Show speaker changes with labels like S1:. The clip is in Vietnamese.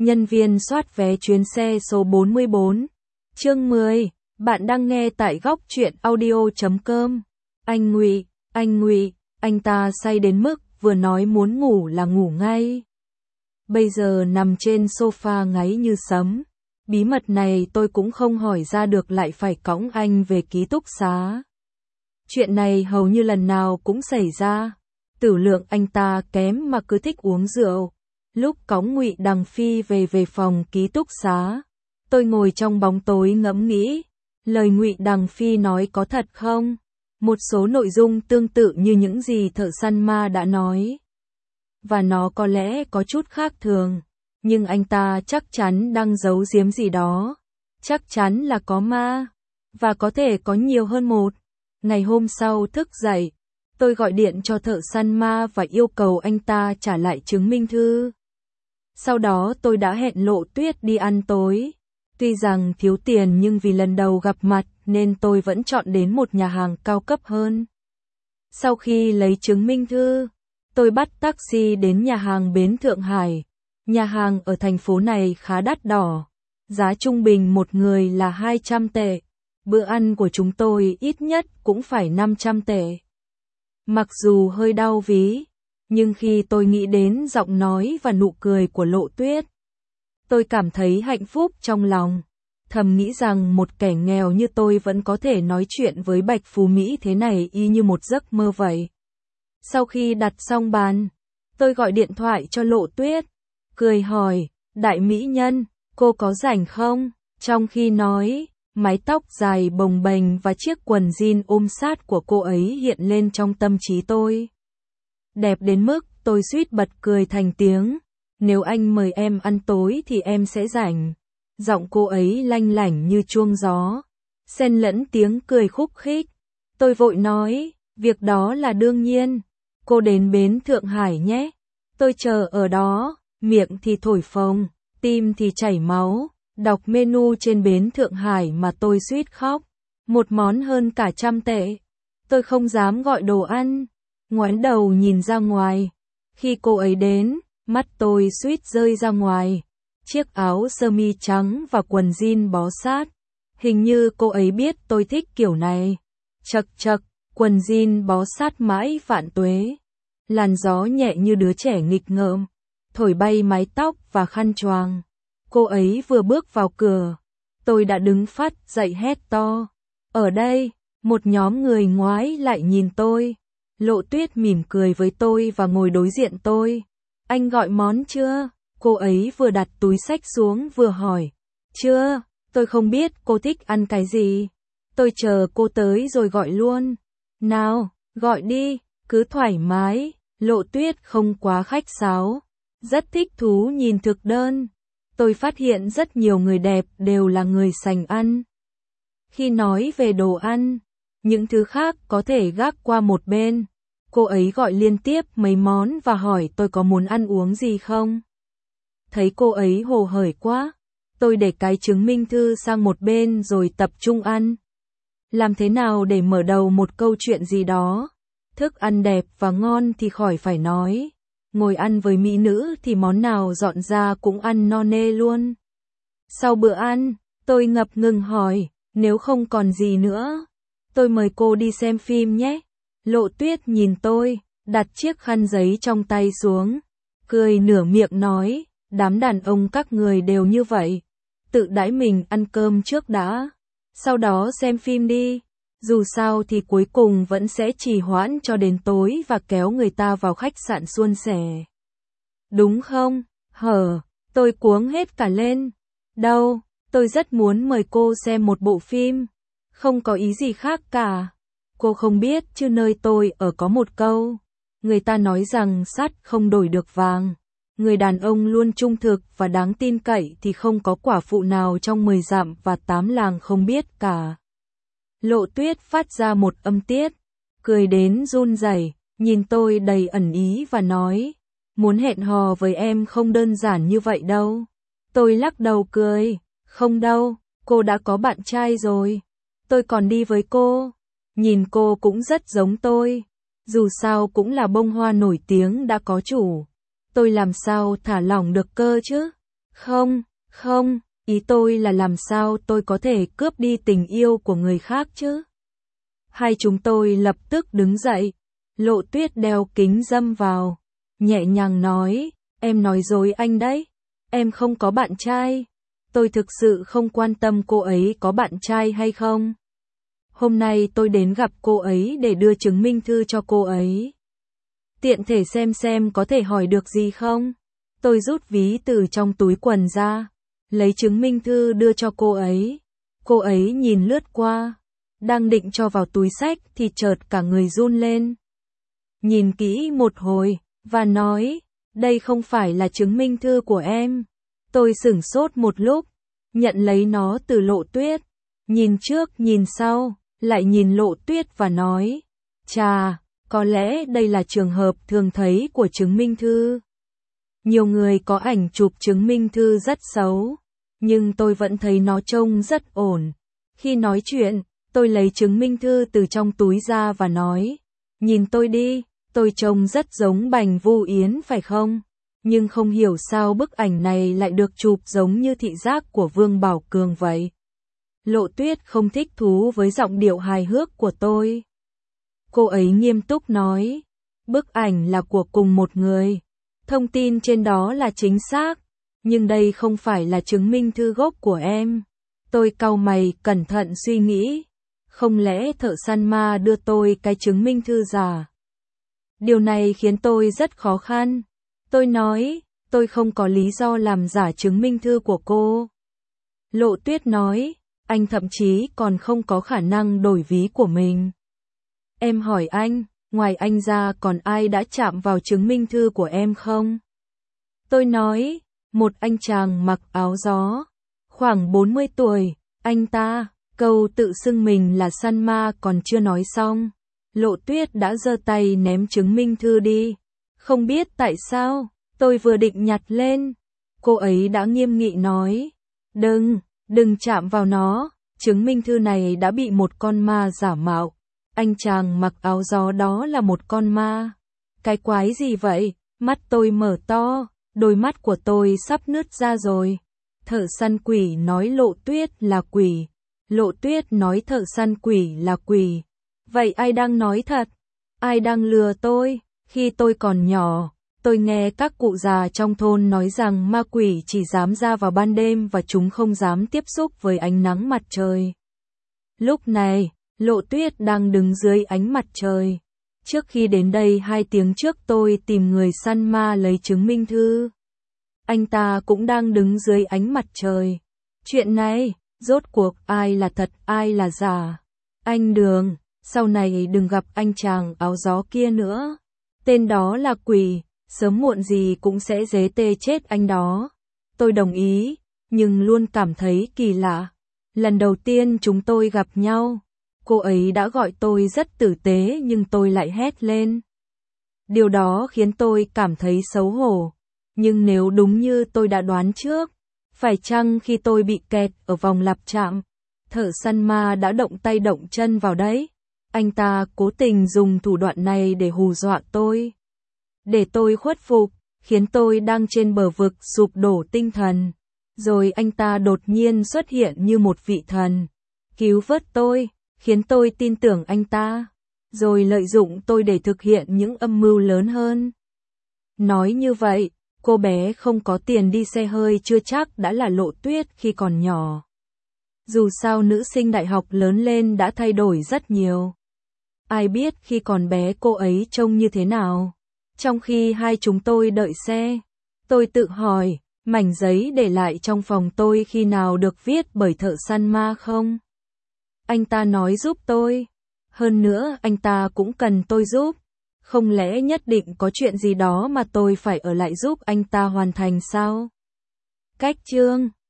S1: Nhân viên soát vé chuyến xe số 44. Chương 10. Bạn đang nghe tại góc truyện audio.com. Anh Ngụy, anh ta say đến mức vừa nói muốn ngủ là ngủ ngay. Bây giờ nằm trên sofa ngáy như sấm. Bí mật này tôi cũng không hỏi ra được, lại phải cõng anh về ký túc xá. Chuyện này hầu như lần nào cũng xảy ra. Tử lượng anh ta kém mà cứ thích uống rượu. Lúc cõng Ngụy Đằng Phi về phòng ký túc xá, tôi ngồi trong bóng tối ngẫm nghĩ, lời Ngụy Đằng Phi nói có thật không? Một số nội dung tương tự như những gì thợ săn ma đã nói. Và nó có lẽ có chút khác thường, nhưng anh ta chắc chắn đang giấu giếm gì đó. Chắc chắn là có ma, và có thể có nhiều hơn một. Ngày hôm sau thức dậy, tôi gọi điện cho thợ săn ma và yêu cầu anh ta trả lại chứng minh thư. Sau đó tôi đã hẹn Lộ Tuyết đi ăn tối. Tuy rằng thiếu tiền nhưng vì lần đầu gặp mặt nên tôi vẫn chọn đến một nhà hàng cao cấp hơn. Sau khi lấy chứng minh thư, tôi bắt taxi đến nhà hàng Bến Thượng Hải. Nhà hàng ở thành phố này khá đắt đỏ. Giá trung bình một người là 200 tệ. Bữa ăn của chúng tôi ít nhất cũng phải 500 tệ. Mặc dù hơi đau ví, nhưng khi tôi nghĩ đến giọng nói và nụ cười của Lộ Tuyết, tôi cảm thấy hạnh phúc trong lòng. Thầm nghĩ rằng một kẻ nghèo như tôi vẫn có thể nói chuyện với Bạch Phú Mỹ thế này y như một giấc mơ vậy. Sau khi đặt xong bàn, tôi gọi điện thoại cho Lộ Tuyết, cười hỏi, đại mỹ nhân, cô có rảnh không? Trong khi nói, mái tóc dài bồng bềnh và chiếc quần jean ôm sát của cô ấy hiện lên trong tâm trí tôi. Đẹp đến mức tôi suýt bật cười thành tiếng. Nếu anh mời em ăn tối thì em sẽ rảnh. Giọng cô ấy lanh lảnh như chuông gió, xen lẫn tiếng cười khúc khích. Tôi vội nói, việc đó là đương nhiên. Cô đến Bến Thượng Hải nhé. Tôi chờ ở đó, miệng thì thổi phồng, tim thì chảy máu. Đọc menu trên Bến Thượng Hải mà tôi suýt khóc. Một món hơn cả 100 tệ. Tôi không dám gọi đồ ăn, ngoái đầu nhìn ra ngoài. Khi cô ấy đến, mắt tôi suýt rơi ra ngoài. Chiếc áo sơ mi trắng và quần jean bó sát. Hình như cô ấy biết tôi thích kiểu này. Chật chật, quần jean bó sát mãi vạn tuế. Làn gió nhẹ như đứa trẻ nghịch ngợm, thổi bay mái tóc và khăn choàng. Cô ấy vừa bước vào cửa, tôi đã đứng phát dậy hét to. Ở đây, một nhóm người ngoái lại nhìn tôi. Lộ Tuyết mỉm cười với tôi và ngồi đối diện tôi. Anh gọi món chưa? Cô ấy vừa đặt túi xách xuống vừa hỏi. Chưa, tôi không biết cô thích ăn cái gì. Tôi chờ cô tới rồi gọi luôn. Nào, gọi đi, cứ thoải mái. Lộ Tuyết không quá khách sáo, rất thích thú nhìn thực đơn. Tôi phát hiện rất nhiều người đẹp đều là người sành ăn. Khi nói về đồ ăn, những thứ khác có thể gác qua một bên. Cô ấy gọi liên tiếp mấy món và hỏi tôi có muốn ăn uống gì không. Thấy cô ấy hồ hởi quá, tôi để cái chứng minh thư sang một bên rồi tập trung ăn. Làm thế nào để mở đầu một câu chuyện gì đó? Thức ăn đẹp và ngon thì khỏi phải nói. Ngồi ăn với mỹ nữ thì món nào dọn ra cũng ăn no nê luôn. Sau bữa ăn, tôi ngập ngừng hỏi, nếu không còn gì nữa, tôi mời cô đi xem phim nhé. Lộ Tuyết nhìn tôi, đặt chiếc khăn giấy trong tay xuống, cười nửa miệng nói, đám đàn ông các người đều như vậy. Tự đãi mình ăn cơm trước đã, sau đó xem phim đi. Dù sao thì cuối cùng vẫn sẽ trì hoãn cho đến tối và kéo người ta vào khách sạn suôn sẻ. Đúng không? Tôi cuống hết cả lên. Đâu, tôi rất muốn mời cô xem một bộ phim. Không có ý gì khác cả. Cô không biết chứ nơi tôi ở có một câu. Người ta nói rằng sắt không đổi được vàng. Người đàn ông luôn trung thực và đáng tin cậy thì không có quả phụ nào trong 10 dặm và 8 làng không biết cả. Lộ Tuyết phát ra một âm tiết, cười đến run rẩy, nhìn tôi đầy ẩn ý và nói, muốn hẹn hò với em không đơn giản như vậy đâu. Tôi lắc đầu cười, không đâu, cô đã có bạn trai rồi. Tôi còn đi với cô. Nhìn cô cũng rất giống tôi. Dù sao cũng là bông hoa nổi tiếng đã có chủ. Tôi làm sao thả lỏng được cơ chứ? Không, không, ý tôi là làm sao tôi có thể cướp đi tình yêu của người khác chứ? Hai chúng tôi lập tức đứng dậy. Lộ Tuyết đeo kính râm vào, nhẹ nhàng nói, em nói dối anh đấy, em không có bạn trai. Tôi thực sự không quan tâm cô ấy có bạn trai hay không. Hôm nay tôi đến gặp cô ấy để đưa chứng minh thư cho cô ấy. Tiện thể xem có thể hỏi được gì không? Tôi rút ví từ trong túi quần ra, lấy chứng minh thư đưa cho cô ấy. Cô ấy nhìn lướt qua, đang định cho vào túi xách thì chợt cả người run lên. Nhìn kỹ một hồi, và nói, đây không phải là chứng minh thư của em. Tôi sửng sốt một lúc, nhận lấy nó từ Lộ Tuyết, nhìn trước nhìn sau, lại nhìn Lộ Tuyết và nói, chà, có lẽ đây là trường hợp thường thấy của chứng minh thư. Nhiều người có ảnh chụp chứng minh thư rất xấu, nhưng tôi vẫn thấy nó trông rất ổn. Khi nói chuyện, tôi lấy chứng minh thư từ trong túi ra và nói, nhìn tôi đi, tôi trông rất giống Bành Vu Yến phải không? Nhưng không hiểu sao bức ảnh này lại được chụp giống như thị giác của Vương Bảo Cường vậy. Lộ Tuyết không thích thú với giọng điệu hài hước của tôi. Cô ấy nghiêm túc nói, bức ảnh là của cùng một người. Thông tin trên đó là chính xác, nhưng đây không phải là chứng minh thư gốc của em. Tôi cau mày cẩn thận suy nghĩ, không lẽ thợ săn ma đưa tôi cái chứng minh thư giả? Điều này khiến tôi rất khó khăn. Tôi nói, tôi không có lý do làm giả chứng minh thư của cô. Lộ Tuyết nói, anh thậm chí còn không có khả năng đổi ví của mình. Em hỏi anh, ngoài anh ra còn ai đã chạm vào chứng minh thư của em không? Tôi nói, một anh chàng mặc áo gió, khoảng 40 tuổi, anh ta, câu tự xưng mình là săn ma còn chưa nói xong. Lộ Tuyết đã giơ tay ném chứng minh thư đi. Không biết tại sao, tôi vừa định nhặt lên. Cô ấy đã nghiêm nghị nói, đừng chạm vào nó, chứng minh thư này đã bị một con ma giả mạo. Anh chàng mặc áo gió đó là một con ma. Cái quái gì vậy? Mắt tôi mở to, đôi mắt của tôi sắp nứt ra rồi. Thợ săn quỷ nói Lộ Tuyết là quỷ. Lộ Tuyết nói thợ săn quỷ là quỷ. Vậy ai đang nói thật? Ai đang lừa tôi? Khi tôi còn nhỏ, tôi nghe các cụ già trong thôn nói rằng ma quỷ chỉ dám ra vào ban đêm và chúng không dám tiếp xúc với ánh nắng mặt trời. Lúc này, Lộ Tuyết đang đứng dưới ánh mặt trời. Trước khi đến đây 2 tiếng trước tôi tìm người săn ma lấy chứng minh thư. Anh ta cũng đang đứng dưới ánh mặt trời. Chuyện này, rốt cuộc ai là thật ai là giả? Anh Đường, sau này đừng gặp anh chàng áo gió kia nữa. Tên đó là quỷ, sớm muộn gì cũng sẽ dế tê chết anh đó. Tôi đồng ý, nhưng luôn cảm thấy kỳ lạ. Lần đầu tiên chúng tôi gặp nhau, cô ấy đã gọi tôi rất tử tế nhưng tôi lại hét lên. Điều đó khiến tôi cảm thấy xấu hổ. Nhưng nếu đúng như tôi đã đoán trước, phải chăng khi tôi bị kẹt ở vòng lặp chạm, thợ săn ma đã động tay động chân vào đấy? Anh ta cố tình dùng thủ đoạn này để hù dọa tôi. Để tôi khuất phục, khiến tôi đang trên bờ vực sụp đổ tinh thần. Rồi anh ta đột nhiên xuất hiện như một vị thần, cứu vớt tôi, khiến tôi tin tưởng anh ta, rồi lợi dụng tôi để thực hiện những âm mưu lớn hơn. Nói như vậy, cô bé không có tiền đi xe hơi chưa chắc đã là Lộ Tuyết khi còn nhỏ. Dù sao nữ sinh đại học lớn lên đã thay đổi rất nhiều. Ai biết khi còn bé cô ấy trông như thế nào. Trong khi hai chúng tôi đợi xe, tôi tự hỏi, mảnh giấy để lại trong phòng tôi khi nào được viết bởi thợ săn ma không? Anh ta nói giúp tôi. Hơn nữa anh ta cũng cần tôi giúp. Không lẽ nhất định có chuyện gì đó mà tôi phải ở lại giúp anh ta hoàn thành sao? Cách chương